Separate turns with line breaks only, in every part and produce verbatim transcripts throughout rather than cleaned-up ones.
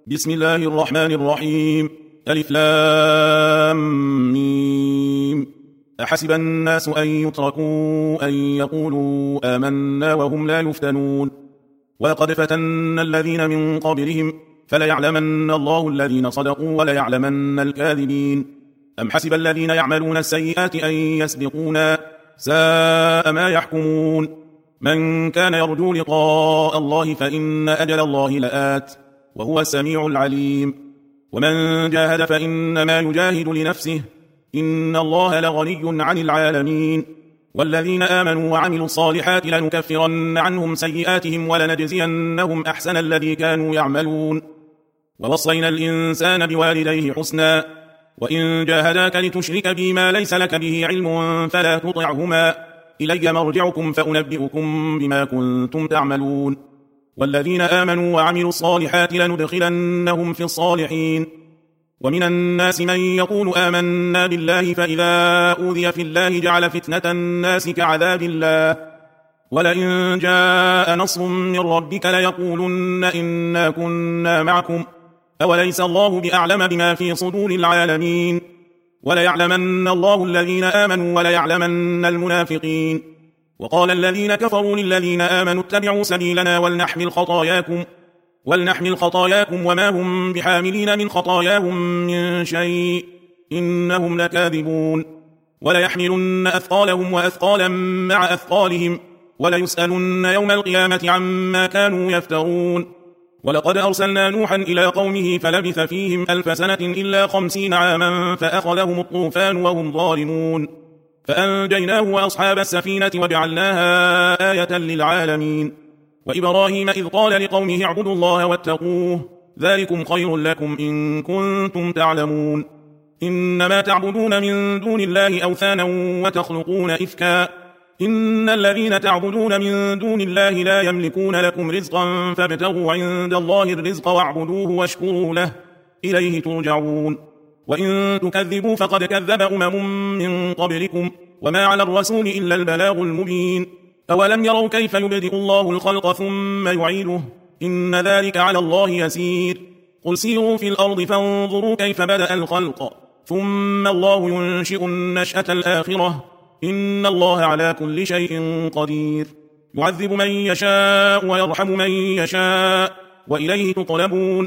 بسم الله الرحمن الرحيم. ألف لام ميم. أحسب الناس أن يتركوا أن يقولوا آمنا وهم لا يفتنون ولقد فتنا الذين من قبلهم فليعلمن الله الذين صدقوا وليعلمن الكاذبين. أم حسب الذين يعملون السيئات أن يسبقونا ساء ما يحكمون. من كان يرجو لقاء الله فإن أجل الله لآت وهو السميع العليم. ومن جاهد فإنما يجاهد لنفسه إن الله لغني عن العالمين. والذين آمنوا وعملوا الصالحات لنكفرن عنهم سيئاتهم ولنجزينهم أحسن الذي كانوا يعملون. ووصينا الإنسان بوالديه حسنا وإن جاهداك لتشرك بي ما ليس لك به علم فلا تطعهما إلي مرجعكم فأنبئكم بما كنتم تعملون. والذين آمنوا وعملوا الصالحات لندخلنهم في الصالحين. ومن الناس من يقول آمنا بالله فإذا أوذي في الله جعل فتنة الناس كعذاب الله ولئن جاء نصر من ربك ليقولن إنا كنا معكم أوليس الله بأعلم بما في صدور العالمين. وليعلمن الله الذين آمنوا وليعلمن المنافقين. وقال الذين كفروا للذين آمنوا اتبعوا سبيلنا ولنحمل خطاياكم ولنحمل خطاياكم وما هم بحاملين من خطاياهم من شيء إنهم لكاذبون. وليحملن أثقالهم وأثقالا مع أثقالهم وليسألن يوم القيامة عما كانوا يفترون. ولقد أرسلنا نوحا إلى قومه فلبث فيهم ألف سنة إلا خمسين عاما فأخذهم الطوفان وهم ظالمون فأنجيناه وأصحاب السفينة وجعلناها آية للعالمين. وإبراهيم إذ قال لقومه اعبدوا الله واتقوه ذلكم خير لكم إن كنتم تعلمون. إنما تعبدون من دون الله أوثانا وتخلقون إفكا إن الذين تعبدون من دون الله لا يملكون لكم رزقا فابتغوا عند الله الرزق واعبدوه واشكروا له إليه ترجعون. وإن تكذبوا فقد كذب أمم من قبلكم وما على الرسول إلا البلاغ المبين. أولم يروا كيف يبدئ الله الخلق ثم يعيده إن ذلك على الله يسير. قل سيروا في الأرض فانظروا كيف بدأ الخلق ثم الله ينشئ النشأة الآخرة إن الله على كل شيء قدير. يعذب من يشاء ويرحم من يشاء وإليه تطلبون.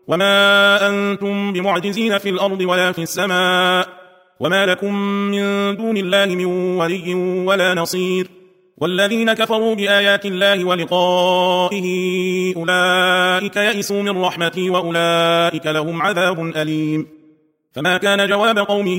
وما أنتم بمعجزين في الأرض ولا في السماء وما لكم من دون الله من ولي ولا نصير. والذين كفروا بآيات الله ولقائه أولئك يئسوا من رحمتي وأولئك لهم عذاب أليم. فما كان جواب قومه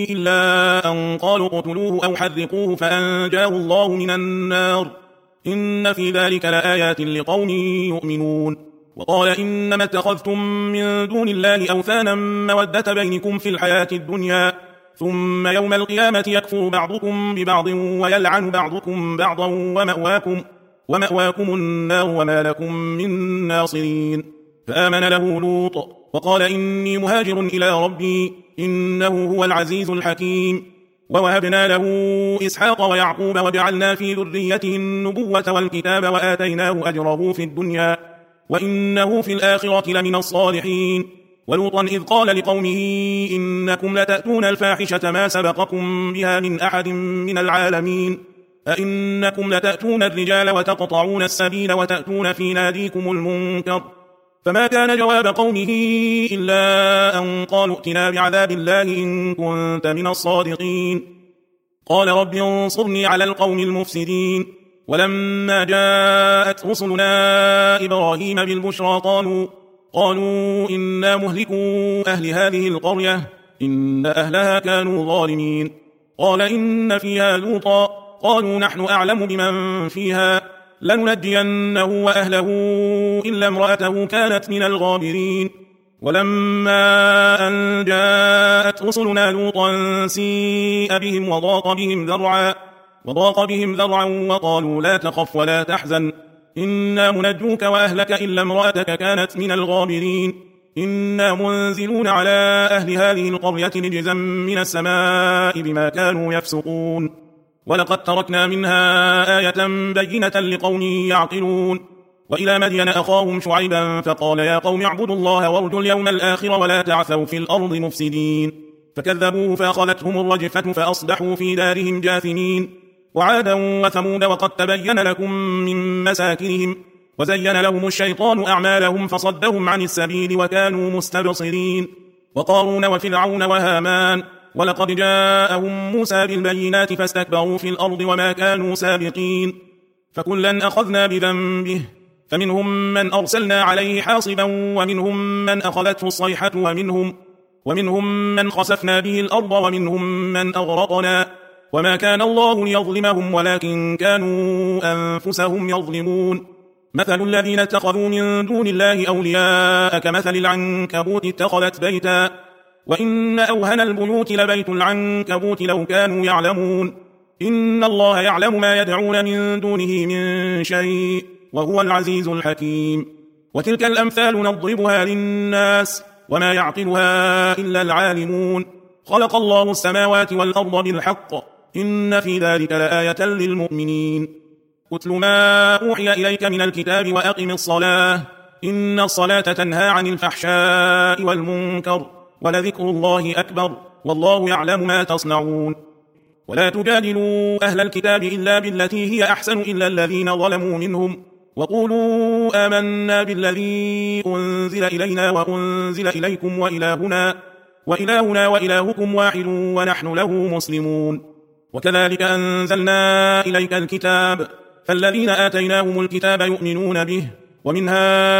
إلا أن قالوا اقتلوه أو حرقوه فأنجاه الله من النار إن في ذلك لآيات لقوم يؤمنون. وقال إنما اتخذتم من دون الله أوثانا مودة بينكم في الحياة الدنيا ثم يوم القيامة يكفر بعضكم ببعض ويلعن بعضكم بعضا ومأواكم, ومأواكم النار وما لكم من ناصرين. فآمن له لوط وقال إني مهاجر إلى ربي إنه هو العزيز الحكيم. ووهبنا له إسحاق ويعقوب وجعلنا في ذريته النبوة والكتاب وآتيناه أجره في الدنيا وإنه في الآخرة لمن الصالحين. ولوطا إذ قال لقومه إنكم لتأتون الفاحشة ما سبقكم بها من أحد من العالمين أئنكم لتأتون الرجال وتقطعون السبيل وتأتون في ناديكم المنكر. فما كان جواب قومه إلا أن قالوا ائتنا بعذاب الله إن كنت من الصادقين. قال رب انصرني على القوم المفسدين. ولما جاءت رسلنا إبراهيم بالبشرى قالوا قالوا إنا مهلكوا أهل هذه القرية إن أهلها كانوا ظالمين. قال إن فيها لوطا قالوا نحن أعلم بمن فيها لننجينه وأهله إلا امرأته كانت من الغابرين. ولما أن جاءت رسلنا لوطا سيء بهم وضاق بهم ذرعا وضاق بهم ذرعا وقالوا لا تخف ولا تحزن إنا منجوك وأهلك إلا امرأتك كانت من الغابرين إنا منزلون على أهل هذه القرية رجزا من السماء بما كانوا يفسقون. ولقد تركنا منها آية بينة لقوم يعقلون. وإلى مدين أخاهم شعيبا فقال يا قوم اعبدوا الله وارجوا اليوم الآخر ولا تعثوا في الأرض مفسدين فكذبوه فأخذتهم الرجفة فأصبحوا في دارهم جاثمين وعادا وثمود وقد تبين لكم من مساكنهم وزين لهم الشيطان أعمالهم فصدهم عن السبيل وكانوا مستبصرين وقارون وفرعون وهامان ولقد جاءهم موسى بالبينات فاستكبروا في الأرض وما كانوا سابقين فكلا أخذنا بذنبه فمنهم من أرسلنا عليه حاصبا ومنهم من أخذته الصيحة ومنهم, ومنهم من خسفنا به الأرض ومنهم من أغرقنا وما كان الله ليظلمهم ولكن كانوا أنفسهم يظلمون مثل الذين اتخذوا من دون الله أولياء كمثل العنكبوت اتخذت بيتا وإن أوهن البيوت لبيت العنكبوت لو كانوا يعلمون إن الله يعلم ما يدعون من دونه من شيء وهو العزيز الحكيم وتلك الأمثال نضربها للناس وما يعقلها إلا العالمون خلق الله السماوات والأرض بالحق إن في ذلك لآية للمؤمنين اتل ما أوحي إليك من الكتاب وأقم الصلاة إن الصلاة تنهى عن الفحشاء والمنكر ولذكر الله أكبر والله يعلم ما تصنعون ولا تجادلوا أهل الكتاب إلا بالتي هي أحسن إلا الذين ظلموا منهم وقولوا آمنا بالذي أنزل إلينا وأنزل إليكم وإلهنا وإلهنا وإلهكم واحد ونحن له مسلمون وكذلك أنزلنا إليك الكتاب فالذين آتيناهم الكتاب يؤمنون به ومن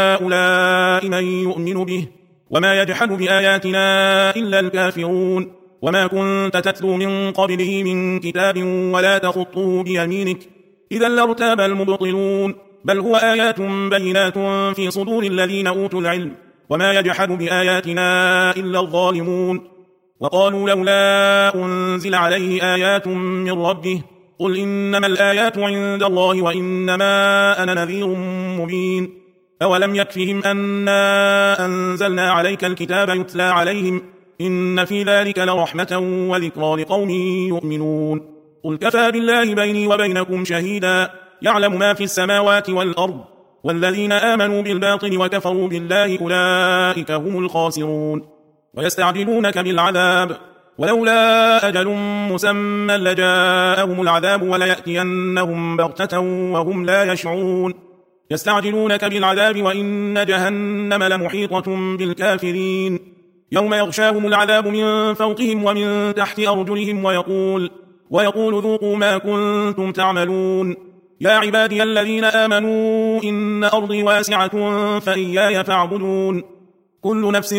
هؤلاء من يؤمن به وما يجحد بآياتنا إلا الكافرون وما كنت تتلو من قبله من كتاب ولا تخطه بيمينك إذا لارتاب المبطلون بل هو آيات بينات في صدور الذين أوتوا العلم وما يجحد بآياتنا إلا الظالمون وقالوا لولا أنزل عليه آيات من ربه قل إنما الآيات عند الله وإنما أنا نذير مبين أولم يكفهم أنا أنزلنا عليك الكتاب يتلى عليهم إن في ذلك لرحمة وذكرى لقوم يؤمنون قل كفى بالله بيني وبينكم شهيدا يعلم ما في السماوات والأرض والذين آمنوا بالباطل وكفروا بالله أولئك هم الخاسرون ويستعجلونك بالعذاب ولولا أجل مسمى لجاءهم العذاب وليأتينهم بغتة وهم لا يشعرون يستعجلونك بالعذاب وإن جهنم لمحيطة بالكافرين يوم يغشاهم العذاب من فوقهم ومن تحت أرجلهم ويقول, ويقول ذوقوا ما كنتم تعملون يا عبادي الذين آمنوا إن أرضي واسعة فإياي فاعبدون كل نفس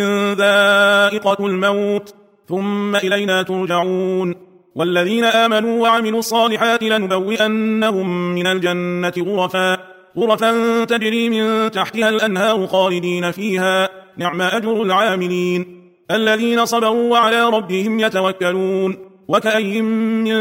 ذائقة الموت ثم إلينا ترجعون والذين آمنوا وعملوا الصالحات لنبوئنهم من الجنة غرفا غرفا تجري من تحتها الأنهار خالدين فيها نعم أجر العاملين الذين صبروا وعلى ربهم يتوكلون وكأي من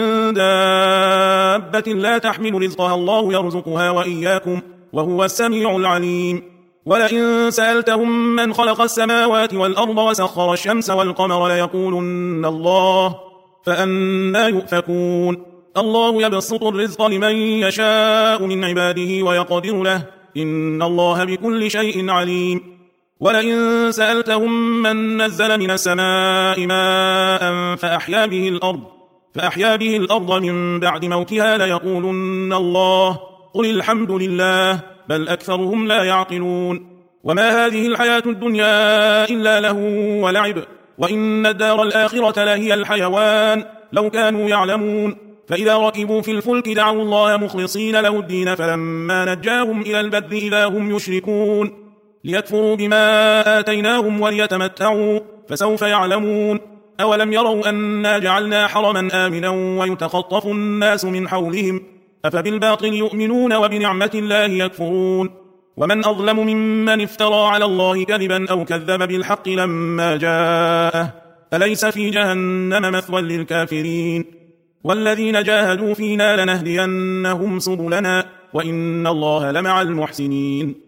دابة لا تحمل رزقها الله يرزقها وإياكم وهو السميع العليم ولئن سألتهم من خلق السماوات والأرض وسخر الشمس والقمر ليقولن الله فأنى يؤفكون الله يبسط الرزق لمن يشاء من عباده ويقدر له إن الله بكل شيء عليم ولئن سألتهم من نزل من السماء ماء فأحيا به الأرض فأحيا به الأرض من بعد موتها ليقولن الله قل الحمد لله بل أكثرهم لا يعقلون وما هذه الحياة الدنيا إلا له ولعب وإن الدار الآخرة لهي الحيوان لو كانوا يعلمون فإذا ركبوا في الفلك دعوا الله مخلصين له الدين فلما نجاهم إلى البر إذا هم يشركون ليكفروا بما آتيناهم وليتمتعوا فسوف يعلمون أولم يروا أنا جعلنا حرما آمنا ويتخطف الناس من حولهم أفبالباطل يؤمنون وبنعمة الله يكفرون ومن أظلم ممن افترى على الله كذبا أو كذب بالحق لما جاءه أليس في جهنم مثوى للكافرين والذين جاهدوا فينا لنهدينهم سبلنا وإن الله لمع المحسنين